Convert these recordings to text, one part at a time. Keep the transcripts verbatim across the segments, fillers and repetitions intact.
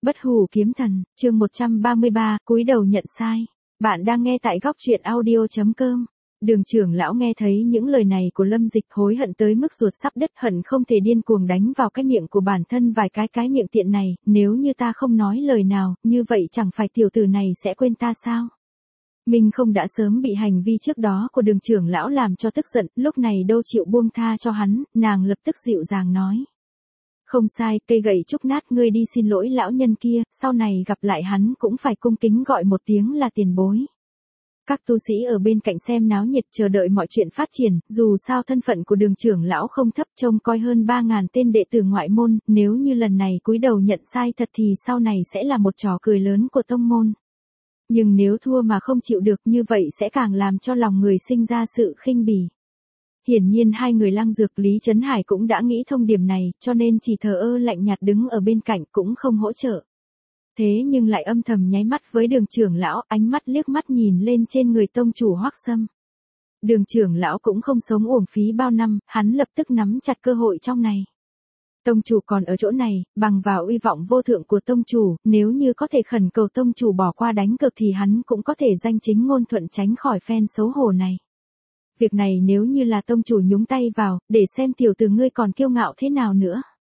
Bất hủ kiếm thần, chương một trăm ba mươi ba, cúi đầu nhận sai. Bạn đang nghe tại góc truyện audio chấm com. Đường trưởng lão nghe thấy những lời này của Lâm Dịch hối hận tới mức ruột sắp đứt, hận không thể điên cuồng đánh vào cái miệng của bản thân vài cái cái miệng tiện này, nếu như ta không nói lời nào, như vậy chẳng phải tiểu tử này sẽ quên ta sao? Mình không đã sớm bị hành vi trước đó của đường trưởng lão làm cho tức giận, lúc này đâu chịu buông tha cho hắn, nàng lập tức dịu dàng nói. Không sai, cây gậy trúc nát, ngươi đi xin lỗi lão nhân kia, sau này gặp lại hắn cũng phải cung kính gọi một tiếng là tiền bối. Các tu sĩ ở bên cạnh xem náo nhiệt chờ đợi mọi chuyện phát triển, dù sao thân phận của đường trưởng lão không thấp, trông coi hơn ba ngàn tên đệ tử ngoại môn, nếu như lần này cúi đầu nhận sai thật thì sau này sẽ là một trò cười lớn của tông môn. Nhưng nếu thua mà không chịu được như vậy sẽ càng làm cho lòng người sinh ra sự khinh bỉ. Hiển nhiên hai người Lăng Dược, Lý Chấn Hải cũng đã nghĩ thông điểm này, cho nên chỉ thờ ơ lạnh nhạt đứng ở bên cạnh cũng không hỗ trợ. Thế nhưng lại âm thầm nháy mắt với đường trưởng lão, ánh mắt liếc mắt nhìn lên trên người tông chủ Hoắc Sâm. Đường trưởng lão cũng không sống uổng phí bao năm, hắn lập tức nắm chặt cơ hội trong này. Tông chủ còn ở chỗ này, bằng vào uy vọng vô thượng của tông chủ, nếu như có thể khẩn cầu tông chủ bỏ qua đánh cược thì hắn cũng có thể danh chính ngôn thuận tránh khỏi phen xấu hổ này. Việc này nếu như là tông chủ nhúng tay vào, để xem tiểu tử ngươi còn kiêu ngạo thế nào nữa.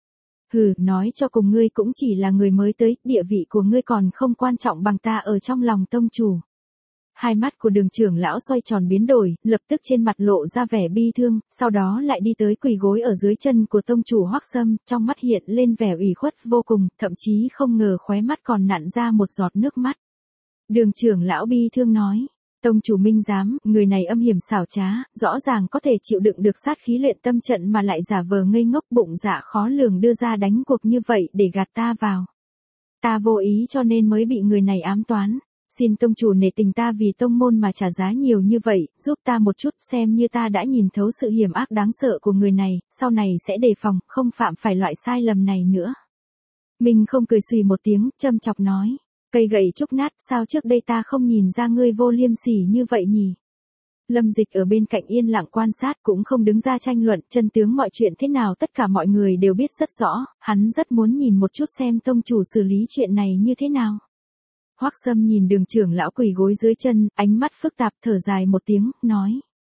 Hừ, nói cho cùng ngươi cũng chỉ là người mới tới, địa vị của ngươi còn không quan trọng bằng ta ở trong lòng tông chủ. Hai mắt của đường trưởng lão xoay tròn biến đổi, lập tức trên mặt lộ ra vẻ bi thương, sau đó lại đi tới quỳ gối ở dưới chân của tông chủ Hoắc Sâm, trong mắt hiện lên vẻ ủy khuất vô cùng, thậm chí không ngờ khóe mắt còn nặn ra một giọt nước mắt. Đường trưởng lão bi thương nói. Tông chủ Minh Giám, người này âm hiểm xảo trá, rõ ràng có thể chịu đựng được sát khí luyện tâm trận mà lại giả vờ ngây ngốc, bụng dạ khó lường đưa ra đánh cuộc như vậy để gạt ta vào. Ta vô ý cho nên mới bị người này ám toán. Xin tông chủ nể tình ta vì tông môn mà trả giá nhiều như vậy, giúp ta một chút xem như ta đã nhìn thấu sự hiểm ác đáng sợ của người này, sau này sẽ đề phòng, không phạm phải loại sai lầm này nữa. Mình không cười xùy một tiếng, châm chọc nói. Cây gậy trúc nát, sao trước đây ta không nhìn ra ngươi vô liêm sỉ như vậy nhỉ? Lâm Dịch ở bên cạnh yên lặng quan sát cũng không đứng ra tranh luận, chân tướng mọi chuyện thế nào tất cả mọi người đều biết rất rõ, hắn rất muốn nhìn một chút xem tông chủ xử lý chuyện này như thế nào. Hoắc Sâm nhìn đường trưởng lão quỳ gối dưới chân, ánh mắt phức tạp thở dài một tiếng, nói.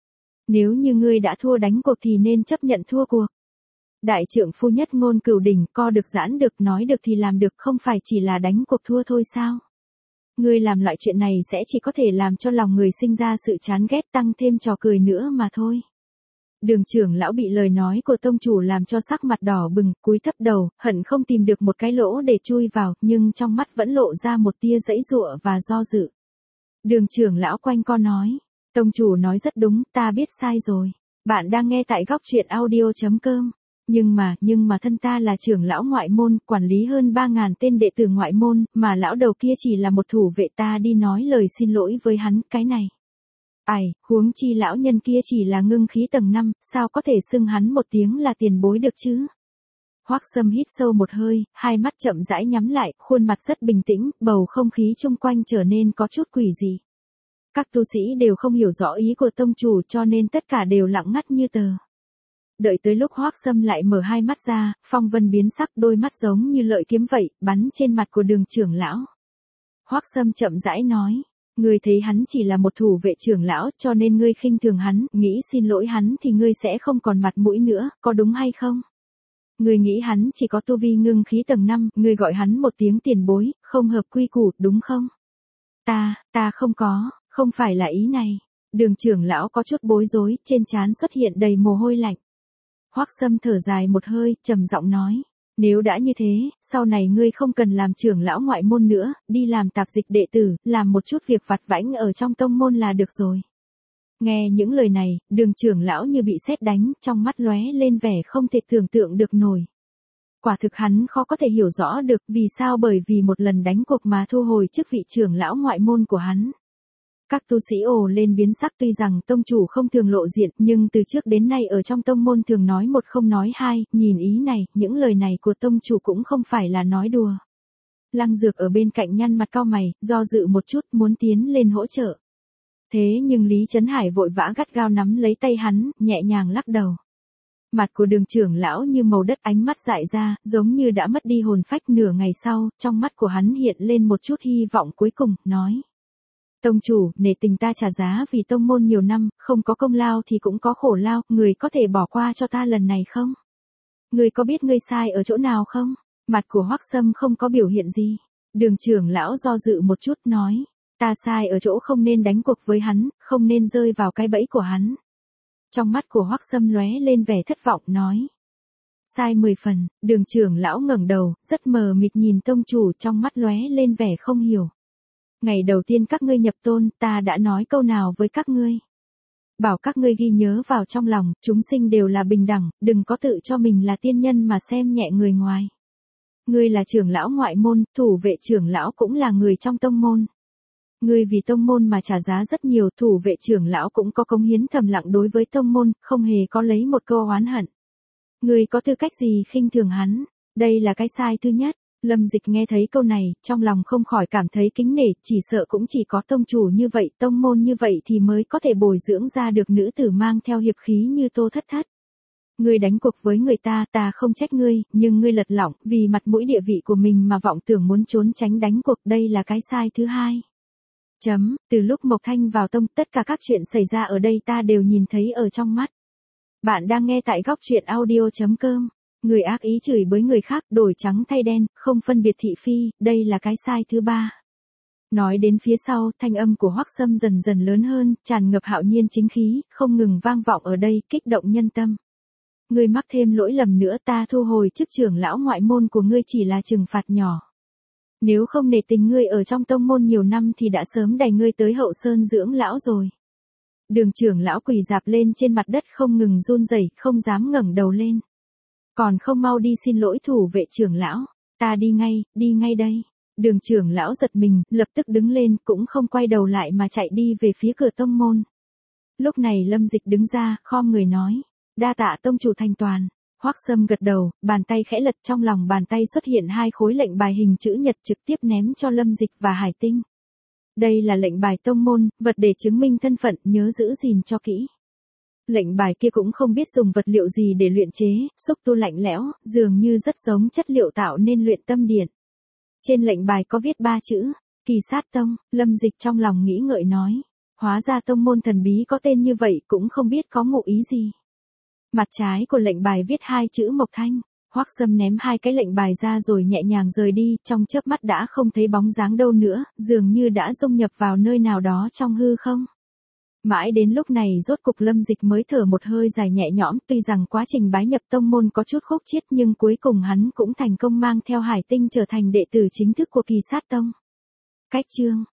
Nếu như ngươi đã thua đánh cuộc thì nên chấp nhận thua cuộc. Đại trượng phu nhất ngôn cửu đỉnh, co được giãn được, nói được thì làm được, không phải chỉ là đánh cuộc thua thôi sao? Ngươi làm loại chuyện này sẽ chỉ có thể làm cho lòng người sinh ra sự chán ghét, tăng thêm trò cười nữa mà thôi. Đường trưởng lão bị lời nói của tông chủ làm cho sắc mặt đỏ bừng, cúi thấp đầu, hận không tìm được một cái lỗ để chui vào, nhưng trong mắt vẫn lộ ra một tia giãy giụa và do dự. Đường trưởng lão quanh co nói, tông chủ nói rất đúng, ta biết sai rồi. Bạn đang nghe tại góc truyện audio chấm com. Nhưng mà, nhưng mà thân ta là trưởng lão ngoại môn, quản lý hơn ba ngàn tên đệ tử ngoại môn, mà lão đầu kia chỉ là một thủ vệ, ta đi nói lời xin lỗi với hắn, cái này. Ai, huống chi lão nhân kia chỉ là ngưng khí tầng năm, sao có thể xưng hắn một tiếng là tiền bối được chứ? Hoắc Sâm hít sâu một hơi, hai mắt chậm rãi nhắm lại, khuôn mặt rất bình tĩnh, bầu không khí chung quanh trở nên có chút quỷ dị. Các tu sĩ đều không hiểu rõ ý của tông chủ cho nên tất cả đều lặng ngắt như tờ. Đợi tới lúc Hoắc Sâm lại mở hai mắt ra, phong vân biến sắc, đôi mắt giống như lợi kiếm vậy, bắn trên mặt của đường trưởng lão. Hoắc Sâm chậm rãi nói, ngươi thấy hắn chỉ là một thủ vệ trưởng lão cho nên ngươi khinh thường hắn, nghĩ xin lỗi hắn thì ngươi sẽ không còn mặt mũi nữa, có đúng hay không? Ngươi nghĩ hắn chỉ có tu vi ngưng khí tầng năm, ngươi gọi hắn một tiếng tiền bối, không hợp quy củ, đúng không? Ta, ta không có, không phải là ý này. Đường trưởng lão có chút bối rối, trên trán xuất hiện đầy mồ hôi lạnh. Hoắc Sâm thở dài một hơi, trầm giọng nói, nếu đã như thế, sau này ngươi không cần làm trưởng lão ngoại môn nữa, đi làm tạp dịch đệ tử, làm một chút việc vặt vãnh ở trong tông môn là được rồi. Nghe những lời này, đường trưởng lão như bị sét đánh, trong mắt lóe lên vẻ không thể tưởng tượng được nổi. Quả thực hắn khó có thể hiểu rõ được vì sao bởi vì một lần đánh cuộc mà thu hồi chức vị trưởng lão ngoại môn của hắn. Các tu sĩ ồ lên biến sắc, tuy rằng tông chủ không thường lộ diện nhưng từ trước đến nay ở trong tông môn thường nói một không nói hai, nhìn ý này, những lời này của tông chủ cũng không phải là nói đùa. Lăng Dược ở bên cạnh nhăn mặt cau mày, do dự một chút muốn tiến lên hỗ trợ. Thế nhưng Lý Chấn Hải vội vã gắt gao nắm lấy tay hắn, nhẹ nhàng lắc đầu. Mặt của Đường trưởng lão như màu đất, ánh mắt dại ra, giống như đã mất đi hồn phách. Nửa ngày sau, trong mắt của hắn hiện lên một chút hy vọng cuối cùng, nói. Tông chủ, nể tình ta trả giá vì tông môn nhiều năm, không có công lao thì cũng có khổ lao, người có thể bỏ qua cho ta lần này không? Người có biết ngươi sai ở chỗ nào không? Mặt của Hoắc Sâm không có biểu hiện gì. Đường trưởng lão do dự một chút nói. Ta sai ở chỗ không nên đánh cuộc với hắn, không nên rơi vào cái bẫy của hắn. Trong mắt của Hoắc Sâm lóe lên vẻ thất vọng, nói. Sai mười phần. Đường trưởng lão ngẩng đầu, rất mờ mịt nhìn tông chủ, trong mắt lóe lên vẻ không hiểu. Ngày đầu tiên các ngươi nhập tôn, ta đã nói câu nào với các ngươi? Bảo các ngươi ghi nhớ vào trong lòng, chúng sinh đều là bình đẳng, đừng có tự cho mình là tiên nhân mà xem nhẹ người ngoài. Ngươi là trưởng lão ngoại môn, thủ vệ trưởng lão cũng là người trong tông môn. Ngươi vì tông môn mà trả giá rất nhiều, thủ vệ trưởng lão cũng có cống hiến thầm lặng đối với tông môn, không hề có lấy một câu oán hận. Ngươi có tư cách gì khinh thường hắn? Đây là cái sai thứ nhất. Lâm Dịch nghe thấy câu này, trong lòng không khỏi cảm thấy kính nể, chỉ sợ cũng chỉ có tông chủ như vậy, tông môn như vậy thì mới có thể bồi dưỡng ra được nữ tử mang theo hiệp khí như Tô Thất Thất. Ngươi đánh cuộc với người ta, ta không trách ngươi, nhưng ngươi lật lọng, vì mặt mũi địa vị của mình mà vọng tưởng muốn trốn tránh đánh cuộc, đây là cái sai thứ hai. Chấm, từ lúc Mộc Thanh vào tông, tất cả các chuyện xảy ra ở đây ta đều nhìn thấy ở trong mắt. Bạn đang nghe tại góc truyện audio chấm com. Người ác ý chửi bới người khác, đổi trắng thay đen, không phân biệt thị phi, đây là cái sai thứ ba. Nói đến phía sau, thanh âm của Hoắc Sâm dần dần lớn hơn, tràn ngập hạo nhiên chính khí, không ngừng vang vọng ở đây, kích động nhân tâm. Ngươi mắc thêm lỗi lầm nữa, ta thu hồi chức trưởng lão ngoại môn của ngươi chỉ là trừng phạt nhỏ. Nếu không nể tình ngươi ở trong tông môn nhiều năm thì đã sớm đẩy ngươi tới hậu sơn dưỡng lão rồi. Đường trưởng lão quỳ rạp lên trên mặt đất không ngừng run rẩy, không dám ngẩng đầu lên. Còn không mau đi xin lỗi thủ vệ trưởng lão, ta đi ngay, đi ngay đây. Đường trưởng lão giật mình, lập tức đứng lên, cũng không quay đầu lại mà chạy đi về phía cửa tông môn. Lúc này Lâm Dịch đứng ra, khom người nói, đa tạ tông chủ thành toàn. Hoắc Sâm gật đầu, bàn tay khẽ lật, trong lòng bàn tay xuất hiện hai khối lệnh bài hình chữ nhật trực tiếp ném cho Lâm Dịch và Hải Tinh. Đây là lệnh bài tông môn, vật để chứng minh thân phận, nhớ giữ gìn cho kỹ. Lệnh bài kia cũng không biết dùng vật liệu gì để luyện chế, xúc tu lạnh lẽo, dường như rất giống chất liệu tạo nên luyện tâm điện. Trên lệnh bài có viết ba chữ, Kỳ Sát Tông. Lâm Dịch trong lòng nghĩ ngợi nói, hóa ra tông môn thần bí có tên như vậy, cũng không biết có ngụ ý gì. Mặt trái của lệnh bài viết hai chữ Mộc Thanh. Hoắc Sâm ném hai cái lệnh bài ra rồi nhẹ nhàng rời đi, trong chớp mắt đã không thấy bóng dáng đâu nữa, dường như đã dung nhập vào nơi nào đó trong hư không. Mãi đến lúc này rốt cục Lâm Dịch mới thở một hơi dài nhẹ nhõm, tuy rằng quá trình bái nhập tông môn có chút khúc chiết nhưng cuối cùng hắn cũng thành công mang theo Hải Tinh trở thành đệ tử chính thức của Kỳ Sát Tông. Cách chương